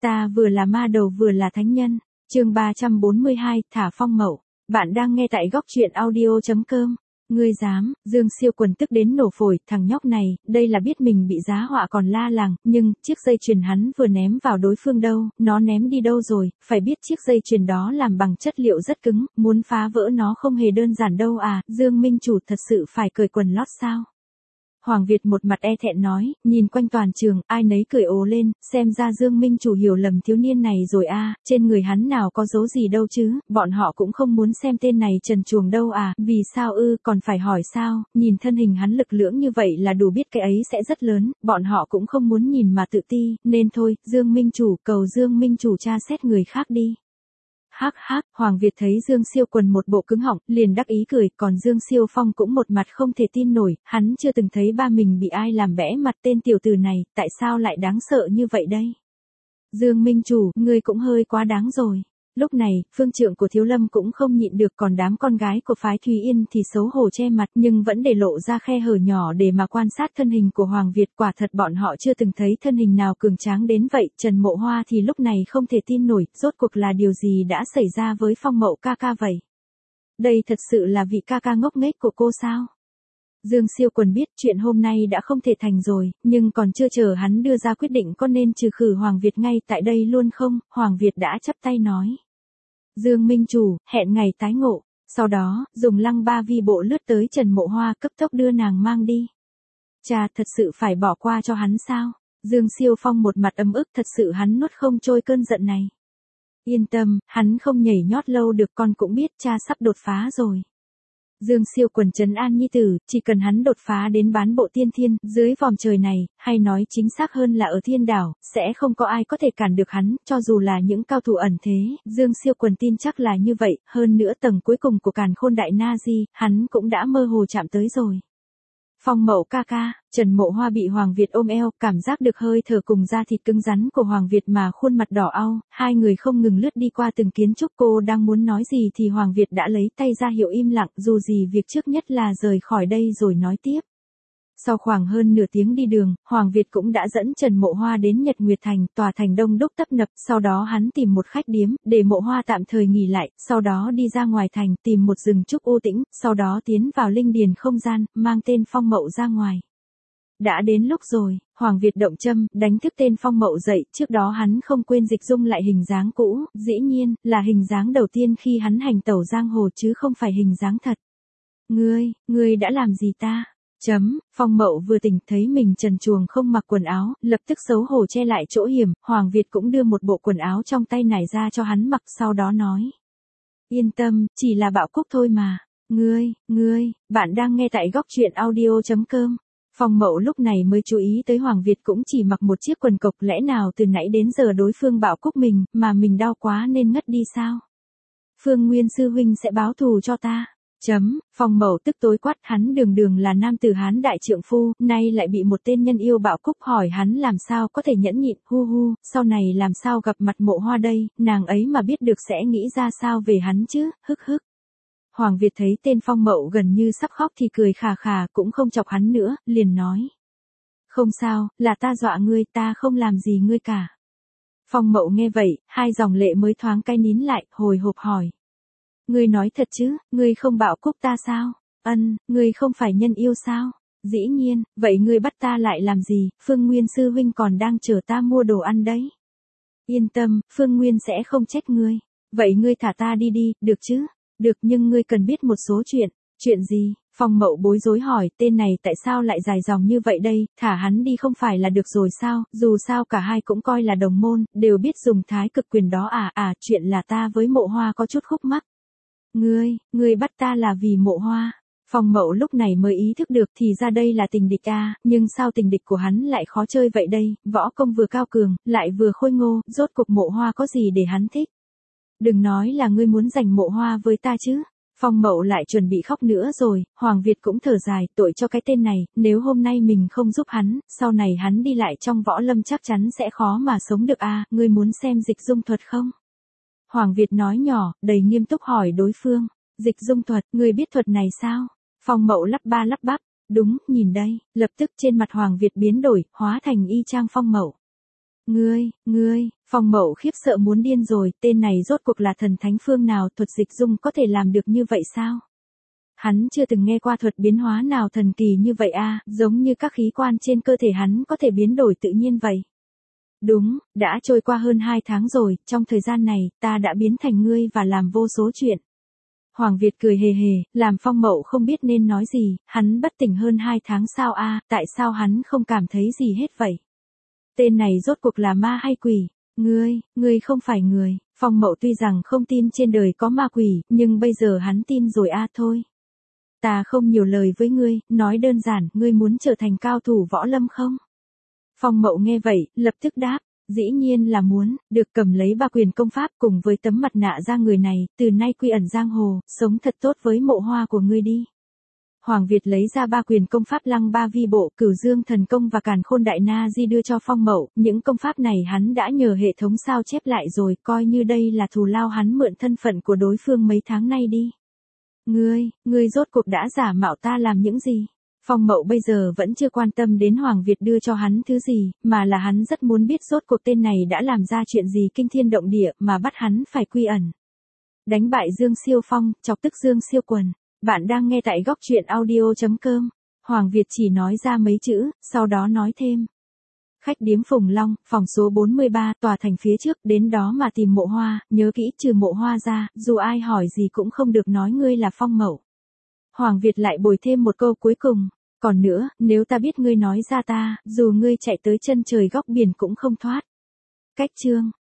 Ta vừa là ma đầu vừa là thánh nhân. Chương 342, thả Phong Mậu. Bạn đang nghe tại góc truyện audio.com. Ngươi dám? Dương Siêu Quần tức đến nổ phổi, thằng nhóc này, đây là biết mình bị giá họa còn la làng, nhưng chiếc dây chuyền hắn vừa ném vào đối phương đâu, nó ném đi đâu rồi, phải biết chiếc dây chuyền đó làm bằng chất liệu rất cứng, muốn phá vỡ nó không hề đơn giản đâu à. Dương Minh Chủ thật sự phải cởi quần lót sao? Hoàng Việt một mặt e thẹn nói, nhìn quanh toàn trường, ai nấy cười ồ lên, xem ra Dương Minh Chủ hiểu lầm thiếu niên này rồi a, trên người hắn nào có dấu gì đâu chứ, bọn họ cũng không muốn xem tên này trần truồng đâu à, vì sao ư, còn phải hỏi sao, nhìn thân hình hắn lực lưỡng như vậy là đủ biết cái ấy sẽ rất lớn, bọn họ cũng không muốn nhìn mà tự ti, nên thôi, Dương Minh Chủ, cầu Dương Minh Chủ tra xét người khác đi. Hắc hắc, Hoàng Việt thấy Dương Siêu Quần một bộ cứng họng, liền đắc ý cười, còn Dương Siêu Phong cũng một mặt không thể tin nổi, hắn chưa từng thấy ba mình bị ai làm bẽ mặt tên tiểu tử này, tại sao lại đáng sợ như vậy đây? Dương Minh Chủ, ngươi cũng hơi quá đáng rồi. Lúc này, phương trượng của Thiếu Lâm cũng không nhịn được, còn đám con gái của phái Thúy Yên thì xấu hổ che mặt nhưng vẫn để lộ ra khe hở nhỏ để mà quan sát thân hình của Hoàng Việt, quả thật bọn họ chưa từng thấy thân hình nào cường tráng đến vậy. Trần Mộ Hoa thì lúc này không thể tin nổi, rốt cuộc là điều gì đã xảy ra với Phong Mậu ca ca vậy? Đây thật sự là vị ca ca ngốc nghếch của cô sao? Dương Siêu Quần biết chuyện hôm nay đã không thể thành rồi, nhưng còn chưa chờ hắn đưa ra quyết định có nên trừ khử Hoàng Việt ngay tại đây luôn không, Hoàng Việt đã chắp tay nói. Dương Minh Chủ, hẹn ngày tái ngộ, sau đó, dùng lăng ba vi bộ lướt tới Trần Mộ Hoa cấp tốc đưa nàng mang đi. Chà, thật sự phải bỏ qua cho hắn sao? Dương Siêu Phong một mặt ấm ức, thật sự hắn nuốt không trôi cơn giận này. Yên tâm, hắn không nhảy nhót lâu được, con cũng biết cha sắp đột phá rồi. Dương Siêu Quần trấn an nhi tử, chỉ cần hắn đột phá đến bán bộ tiên thiên, dưới vòm trời này, hay nói chính xác hơn là ở thiên đảo, sẽ không có ai có thể cản được hắn, cho dù là những cao thủ ẩn thế, Dương Siêu Quần tin chắc là như vậy, hơn nữa tầng cuối cùng của Càn Khôn Đại Na Di, hắn cũng đã mơ hồ chạm tới rồi. Phong Mậu ca ca, Trần Mộ Hoa bị Hoàng Việt ôm eo, cảm giác được hơi thở cùng da thịt cứng rắn của Hoàng Việt mà khuôn mặt đỏ au, hai người không ngừng lướt đi qua từng kiến trúc. Cô đang muốn nói gì thì Hoàng Việt đã lấy tay ra hiệu im lặng, dù gì việc trước nhất là rời khỏi đây rồi nói tiếp. Sau khoảng hơn nửa tiếng đi đường, Hoàng Việt cũng đã dẫn Trần Mộ Hoa đến Nhật Nguyệt Thành, tòa thành đông đúc tấp nập, sau đó hắn tìm một khách điếm, để Mộ Hoa tạm thời nghỉ lại, sau đó đi ra ngoài thành, tìm một rừng trúc u tĩnh, sau đó tiến vào linh điền không gian, mang tên Phong Mậu ra ngoài. Đã đến lúc rồi, Hoàng Việt động châm, đánh thức tên Phong Mậu dậy, trước đó hắn không quên dịch dung lại hình dáng cũ, dĩ nhiên, là hình dáng đầu tiên khi hắn hành tẩu giang hồ chứ không phải hình dáng thật. Ngươi đã làm gì ta? Phong Mậu vừa tỉnh thấy mình trần truồng không mặc quần áo, lập tức xấu hổ che lại chỗ hiểm, Hoàng Việt cũng đưa một bộ quần áo trong tay nải ra cho hắn mặc, sau đó nói. Yên tâm, chỉ là bạo cúc thôi mà. Bạn đang nghe tại góc truyện audio.com. Phong Mậu lúc này mới chú ý tới Hoàng Việt cũng chỉ mặc một chiếc quần cộc, lẽ nào từ nãy đến giờ đối phương bạo cúc mình, mà mình đau quá nên ngất đi sao? Phương Nguyên sư huynh sẽ báo thù cho ta. Phong Mậu tức tối quát, hắn đường là nam tử Hán đại trượng phu, nay lại bị một tên nhân yêu bạo cúc, hỏi hắn làm sao có thể nhẫn nhịn, sau này làm sao gặp mặt Mộ Hoa đây, nàng ấy mà biết được sẽ nghĩ ra sao về hắn chứ, hức. Hoàng Việt thấy tên Phong Mậu gần như sắp khóc thì cười khà khà, cũng không chọc hắn nữa, liền nói. Không sao, là ta dọa ngươi, ta không làm gì ngươi cả. Phong Mậu nghe vậy, hai dòng lệ mới thoáng cay nín lại, hồi hộp hỏi. Ngươi nói thật chứ, ngươi không bạo cúc ta sao? Ngươi không phải nhân yêu sao? Dĩ nhiên, vậy ngươi bắt ta lại làm gì, Phương Nguyên sư huynh còn đang chờ ta mua đồ ăn đấy. Yên tâm, Phương Nguyên sẽ không trách ngươi. Vậy ngươi thả ta đi, được chứ? Được, nhưng ngươi cần biết một số chuyện. Chuyện gì? Phong Mậu bối rối hỏi, tên này tại sao lại dài dòng như vậy đây, thả hắn đi không phải là được rồi sao, dù sao cả hai cũng coi là đồng môn, đều biết dùng thái cực quyền đó à, chuyện là ta với Mộ Hoa có chút khúc mắc. Ngươi bắt ta là vì Mộ Hoa. Phong Mậu lúc này mới ý thức được thì ra đây là tình địch à, nhưng sao tình địch của hắn lại khó chơi vậy đây, võ công vừa cao cường, lại vừa khôi ngô, rốt cuộc Mộ Hoa có gì để hắn thích. Đừng nói là ngươi muốn giành Mộ Hoa với ta chứ. Phong Mậu lại chuẩn bị khóc nữa rồi, Hoàng Việt cũng thở dài, tội cho cái tên này, nếu hôm nay mình không giúp hắn, sau này hắn đi lại trong võ lâm chắc chắn sẽ khó mà sống được à, ngươi muốn xem dịch dung thuật không? Hoàng Việt nói nhỏ, đầy nghiêm túc hỏi đối phương, dịch dung thuật, ngươi biết thuật này sao? Phong Mậu lắp ba lắp bắp, đúng, nhìn đây, lập tức trên mặt Hoàng Việt biến đổi, hóa thành y chang Phong Mậu. Ngươi, Phong Mậu khiếp sợ muốn điên rồi, tên này rốt cuộc là thần thánh phương nào, thuật dịch dung có thể làm được như vậy sao? Hắn chưa từng nghe qua thuật biến hóa nào thần kỳ như vậy a, giống như các khí quan trên cơ thể hắn có thể biến đổi tự nhiên vậy. Đúng, đã trôi qua hơn 2 tháng rồi, trong thời gian này, ta đã biến thành ngươi và làm vô số chuyện. Hoàng Việt cười hề hề, làm Phong Mậu không biết nên nói gì, hắn bất tỉnh hơn 2 tháng sao a, tại sao hắn không cảm thấy gì hết vậy? Tên này rốt cuộc là ma hay quỷ? Ngươi không phải người. Phong Mậu tuy rằng không tin trên đời có ma quỷ, nhưng bây giờ hắn tin rồi a, thôi. Ta không nhiều lời với ngươi, nói đơn giản, ngươi muốn trở thành cao thủ võ lâm không? Phong Mậu nghe vậy, lập tức đáp, dĩ nhiên là muốn, được cầm lấy ba quyền công pháp cùng với tấm mặt nạ ra người này, từ nay quy ẩn giang hồ, sống thật tốt với Mộ Hoa của ngươi đi. Hoàng Việt lấy ra ba quyền công pháp Lăng Ba Vi Bộ, Cửu Dương Thần Công và Càn Khôn Đại Na Di đưa cho Phong Mậu, những công pháp này hắn đã nhờ hệ thống sao chép lại rồi, coi như đây là thù lao hắn mượn thân phận của đối phương mấy tháng nay đi. Ngươi rốt cuộc đã giả mạo ta làm những gì? Phong Mậu bây giờ vẫn chưa quan tâm đến Hoàng Việt đưa cho hắn thứ gì, mà là hắn rất muốn biết rốt cuộc tên này đã làm ra chuyện gì kinh thiên động địa mà bắt hắn phải quy ẩn. Đánh bại Dương Siêu Phong, chọc tức Dương Siêu Quần. Bạn đang nghe tại góc truyện audio.com. Hoàng Việt chỉ nói ra mấy chữ, sau đó nói thêm. Khách điếm Phùng Long, phòng số 43, tòa thành phía trước, đến đó mà tìm Mộ Hoa, nhớ kỹ trừ Mộ Hoa ra, dù ai hỏi gì cũng không được nói ngươi là Phong Mậu. Hoàng Việt lại bồi thêm một câu cuối cùng, còn nữa, nếu ta biết ngươi nói ra ta, dù ngươi chạy tới chân trời góc biển cũng không thoát. Cách chương.